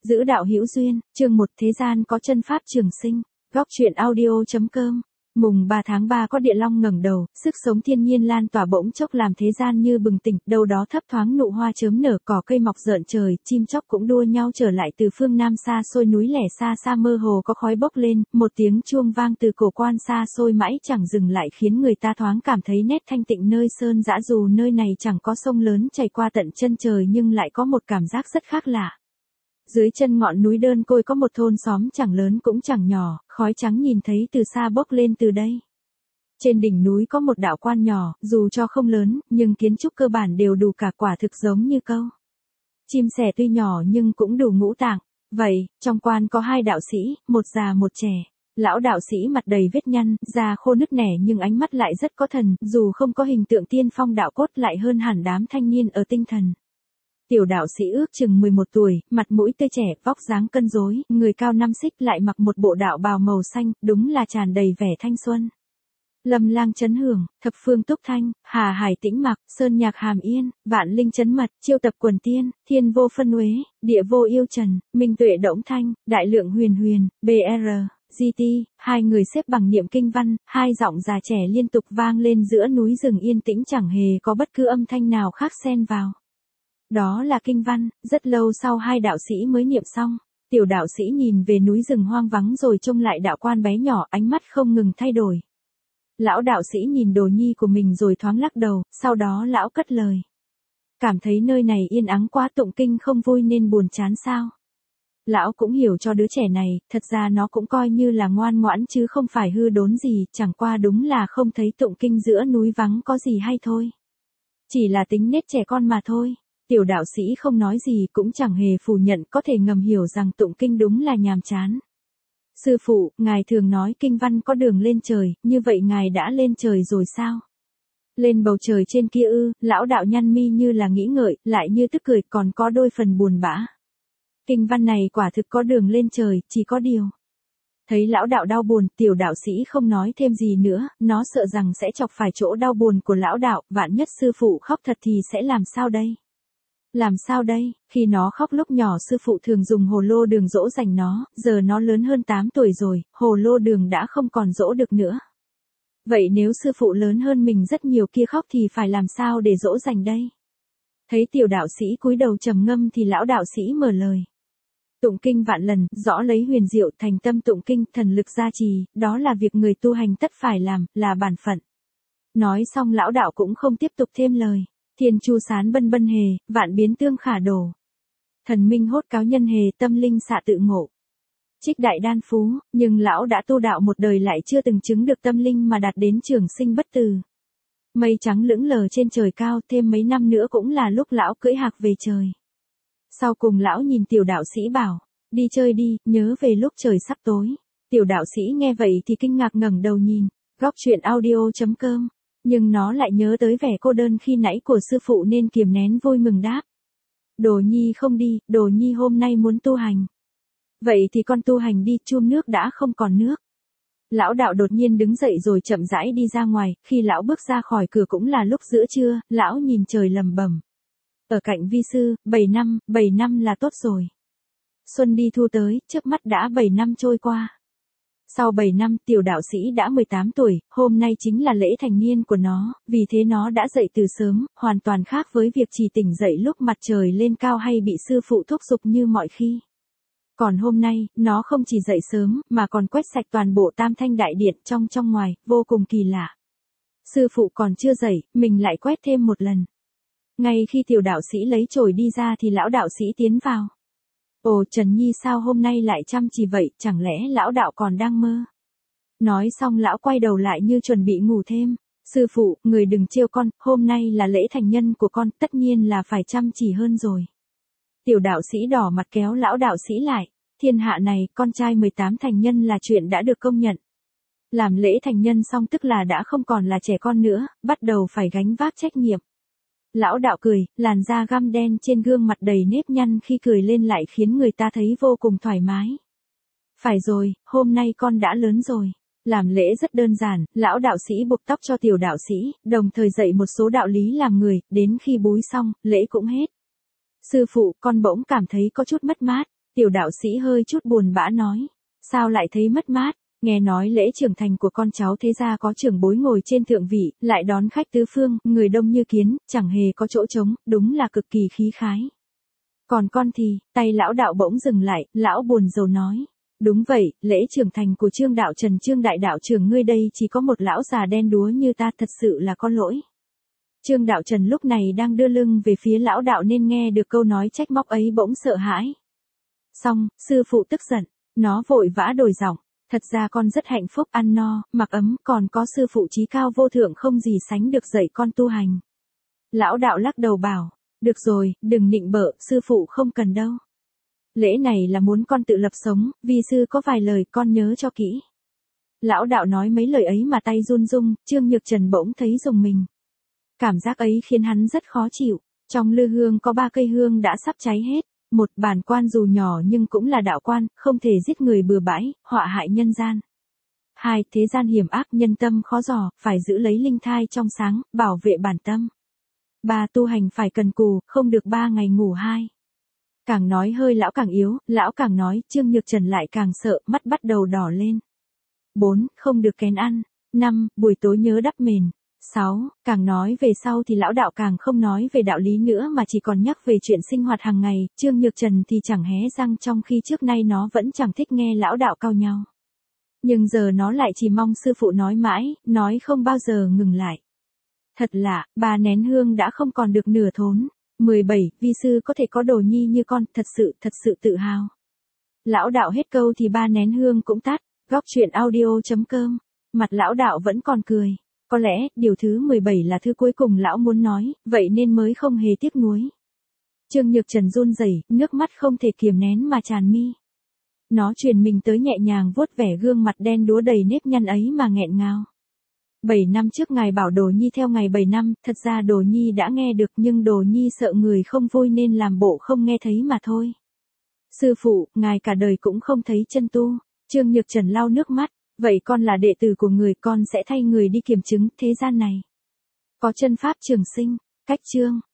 Giữ đạo hữu duyên, chương 1 thế gian có chân pháp trường sinh, góc truyện audio.com. Mùng 3 tháng 3 có địa long ngẩng đầu, sức sống thiên nhiên lan tỏa bỗng chốc làm thế gian như bừng tỉnh, đâu đó thấp thoáng nụ hoa chớm nở, cỏ cây mọc rợn trời, chim chóc cũng đua nhau trở lại từ phương nam xa xôi, núi lẻ xa xa mơ hồ có khói bốc lên, một tiếng chuông vang từ cổ quan xa xôi mãi chẳng dừng lại khiến người ta thoáng cảm thấy nét thanh tịnh nơi sơn dã, dù nơi này chẳng có sông lớn chảy qua tận chân trời nhưng lại có một cảm giác rất khác lạ. Dưới chân ngọn núi đơn côi có một thôn xóm chẳng lớn cũng chẳng nhỏ, khói trắng nhìn thấy từ xa bốc lên từ đây. Trên đỉnh núi có một đạo quan nhỏ, dù cho không lớn, nhưng kiến trúc cơ bản đều đủ cả, quả thực giống như câu chim sẻ tuy nhỏ nhưng cũng đủ ngũ tạng. Vậy, trong quan có hai đạo sĩ, một già một trẻ. Lão đạo sĩ mặt đầy vết nhăn, da khô nứt nẻ nhưng ánh mắt lại rất có thần, dù không có hình tượng tiên phong đạo cốt lại hơn hẳn đám thanh niên ở tinh thần. Tiểu đạo sĩ ước chừng 11 tuổi, mặt mũi tươi trẻ, vóc dáng cân đối, người cao 5 xích, lại mặc một bộ đạo bào màu xanh, đúng là tràn đầy vẻ thanh xuân. Lâm lang chấn hưởng, thập phương túc thanh, hà hải tĩnh mặc, sơn nhạc hàm yên, vạn linh chấn mật, chiêu tập quần tiên, thiên vô phân uế, địa vô yêu trần, minh tuệ đỗng thanh, đại lượng huyền huyền, br. GT, hai người xếp bằng niệm kinh văn, hai giọng già trẻ liên tục vang lên giữa núi rừng yên tĩnh, chẳng hề có bất cứ âm thanh nào khác xen vào. Đó là kinh văn, rất lâu sau hai đạo sĩ mới niệm xong. Tiểu đạo sĩ nhìn về núi rừng hoang vắng rồi trông lại đạo quan bé nhỏ, ánh mắt không ngừng thay đổi. Lão đạo sĩ nhìn đồ nhi của mình rồi thoáng lắc đầu, sau đó lão cất lời. Cảm thấy nơi này yên ắng quá, tụng kinh không vui nên buồn chán sao? Lão cũng hiểu cho đứa trẻ này, thật ra nó cũng coi như là ngoan ngoãn chứ không phải hư đốn gì, chẳng qua đúng là không thấy tụng kinh giữa núi vắng có gì hay thôi. Chỉ là tính nết trẻ con mà thôi. Tiểu đạo sĩ không nói gì cũng chẳng hề phủ nhận, có thể ngầm hiểu rằng tụng kinh đúng là nhàm chán. Sư phụ, ngài thường nói kinh văn có đường lên trời, như vậy ngài đã lên trời rồi sao? Lên bầu trời trên kia ư? Lão đạo nhăn mi như là nghĩ ngợi, lại như tức cười, còn có đôi phần buồn bã. Kinh văn này quả thực có đường lên trời, chỉ có điều. Thấy lão đạo đau buồn, tiểu đạo sĩ không nói thêm gì nữa, nó sợ rằng sẽ chọc phải chỗ đau buồn của lão đạo, vạn nhất sư phụ khóc thật thì sẽ làm sao đây? Làm sao đây? Khi nó khóc lúc nhỏ sư phụ thường dùng hồ lô đường dỗ dành nó, giờ nó lớn hơn 8 tuổi rồi, hồ lô đường đã không còn dỗ được nữa. Vậy nếu sư phụ lớn hơn mình rất nhiều kia khóc thì phải làm sao để dỗ dành đây? Thấy tiểu đạo sĩ cúi đầu trầm ngâm thì lão đạo sĩ mở lời. Tụng kinh vạn lần, rõ lấy huyền diệu, thành tâm tụng kinh, thần lực gia trì, đó là việc người tu hành tất phải làm, là bản phận. Nói xong lão đạo cũng không tiếp tục thêm lời. Thiên chu sán bân bân hề, vạn biến tương khả đổ. Thần minh hốt cáo nhân hề, tâm linh xạ tự ngộ. Trích đại đan phú, nhưng lão đã tu đạo một đời lại chưa từng chứng được tâm linh mà đạt đến trường sinh bất tử. Mây trắng lững lờ trên trời cao, thêm mấy năm nữa cũng là lúc lão cưỡi hạc về trời. Sau cùng lão nhìn tiểu đạo sĩ bảo, đi chơi đi, nhớ về lúc trời sắp tối. Tiểu đạo sĩ nghe vậy thì kinh ngạc ngẩng đầu nhìn, góc truyện audio.com. Nhưng nó lại nhớ tới vẻ cô đơn khi nãy của sư phụ nên kiềm nén vui mừng đáp. Đồ nhi không đi, đồ nhi hôm nay muốn tu hành. Vậy thì con tu hành đi, chum nước đã không còn nước. Lão đạo đột nhiên đứng dậy rồi chậm rãi đi ra ngoài, khi lão bước ra khỏi cửa cũng là lúc giữa trưa, lão nhìn trời lầm bầm. Ở cạnh vi sư, 7 năm là tốt rồi. Xuân đi thu tới, trước mắt đã 7 năm trôi qua. Sau 7 năm, tiểu đạo sĩ đã 18 tuổi, hôm nay chính là lễ thành niên của nó, vì thế nó đã dậy từ sớm, hoàn toàn khác với việc chỉ tỉnh dậy lúc mặt trời lên cao hay bị sư phụ thúc giục như mọi khi. Còn hôm nay, nó không chỉ dậy sớm, mà còn quét sạch toàn bộ Tam Thanh Đại Điện trong ngoài, vô cùng kỳ lạ. Sư phụ còn chưa dậy, mình lại quét thêm một lần. Ngay khi tiểu đạo sĩ lấy chổi đi ra thì lão đạo sĩ tiến vào. Ồ, Trần Nhi sao hôm nay lại chăm chỉ vậy, chẳng lẽ lão đạo còn đang mơ? Nói xong lão quay đầu lại như chuẩn bị ngủ thêm. Sư phụ, người đừng trêu con, hôm nay là lễ thành nhân của con, tất nhiên là phải chăm chỉ hơn rồi. Tiểu đạo sĩ đỏ mặt kéo lão đạo sĩ lại. Thiên hạ này, con trai 18 thành nhân là chuyện đã được công nhận. Làm lễ thành nhân xong tức là đã không còn là trẻ con nữa, bắt đầu phải gánh vác trách nhiệm. Lão đạo cười, làn da găm đen trên gương mặt đầy nếp nhăn khi cười lên lại khiến người ta thấy vô cùng thoải mái. Phải rồi, hôm nay con đã lớn rồi. Làm lễ rất đơn giản, lão đạo sĩ buộc tóc cho tiểu đạo sĩ, đồng thời dạy một số đạo lý làm người, đến khi búi xong, lễ cũng hết. Sư phụ, con bỗng cảm thấy có chút mất mát. Tiểu đạo sĩ hơi chút buồn bã nói. Sao lại thấy mất mát? Nghe nói lễ trưởng thành của con cháu thế gia có trưởng bối ngồi trên thượng vị, lại đón khách tứ phương, người đông như kiến, chẳng hề có chỗ trống, đúng là cực kỳ khí khái. Còn con thì, tay lão đạo bỗng dừng lại, lão buồn rầu nói. Đúng vậy, lễ trưởng thành của Trương Đạo Trần Trương đại đạo trưởng ngươi đây chỉ có một lão già đen đúa như ta, thật sự là có lỗi. Trương Đạo Trần lúc này đang đưa lưng về phía lão đạo nên nghe được câu nói trách móc ấy bỗng sợ hãi. Xong, sư phụ tức giận, nó vội vã đổi giọng. Thật ra con rất hạnh phúc, ăn no, mặc ấm, còn có sư phụ chí cao vô thượng không gì sánh được dạy con tu hành. Lão đạo lắc đầu bảo, được rồi, đừng nịnh bợ, sư phụ không cần đâu. Lễ này là muốn con tự lập sống, vi sư có vài lời con nhớ cho kỹ. Lão đạo nói mấy lời ấy mà tay run run, Trương Nhược Trần bỗng thấy rùng mình. Cảm giác ấy khiến hắn rất khó chịu, trong lư hương có 3 cây hương đã sắp cháy hết. Một, bản quan dù nhỏ nhưng cũng là đạo quan, không thể giết người bừa bãi, họa hại nhân gian. 2, thế gian hiểm ác, nhân tâm khó dò, phải giữ lấy linh thai trong sáng, bảo vệ bản tâm. 3, tu hành phải cần cù, không được 3 ngày ngủ 2. Càng nói hơi lão càng yếu, lão càng nói, Trương Nhược Trần lại càng sợ, mắt bắt đầu đỏ lên. 4, không được kén ăn. 5, buổi tối nhớ đắp mền. 6, càng nói về sau thì lão đạo càng không nói về đạo lý nữa mà chỉ còn nhắc về chuyện sinh hoạt hàng ngày, Trương Nhược Trần thì chẳng hé răng trong khi trước nay nó vẫn chẳng thích nghe lão đạo cau nhau. Nhưng giờ nó lại chỉ mong sư phụ nói mãi, nói không bao giờ ngừng lại. Thật lạ, 3 nén hương đã không còn được nửa thốn. 17, vi sư có thể có đồ nhi như con, thật sự tự hào. Lão đạo hết câu thì 3 nén hương cũng tắt, góc truyện audio.com, mặt lão đạo vẫn còn cười. Có lẽ, điều thứ 17 là thứ cuối cùng lão muốn nói, vậy nên mới không hề tiếc nuối. Trương Nhược Trần run rẩy, nước mắt không thể kiềm nén mà tràn mi. Nó truyền mình tới nhẹ nhàng vuốt vẻ gương mặt đen đúa đầy nếp nhăn ấy mà nghẹn ngào. 7 năm trước ngài bảo Đồ Nhi theo ngài 7 năm, thật ra Đồ Nhi đã nghe được nhưng Đồ Nhi sợ người không vui nên làm bộ không nghe thấy mà thôi. Sư phụ, ngài cả đời cũng không thấy chân tu. Trương Nhược Trần lau nước mắt. Vậy con là đệ tử của người, con sẽ thay người đi kiểm chứng thế gian này. Có chân pháp trường sinh. Cách chương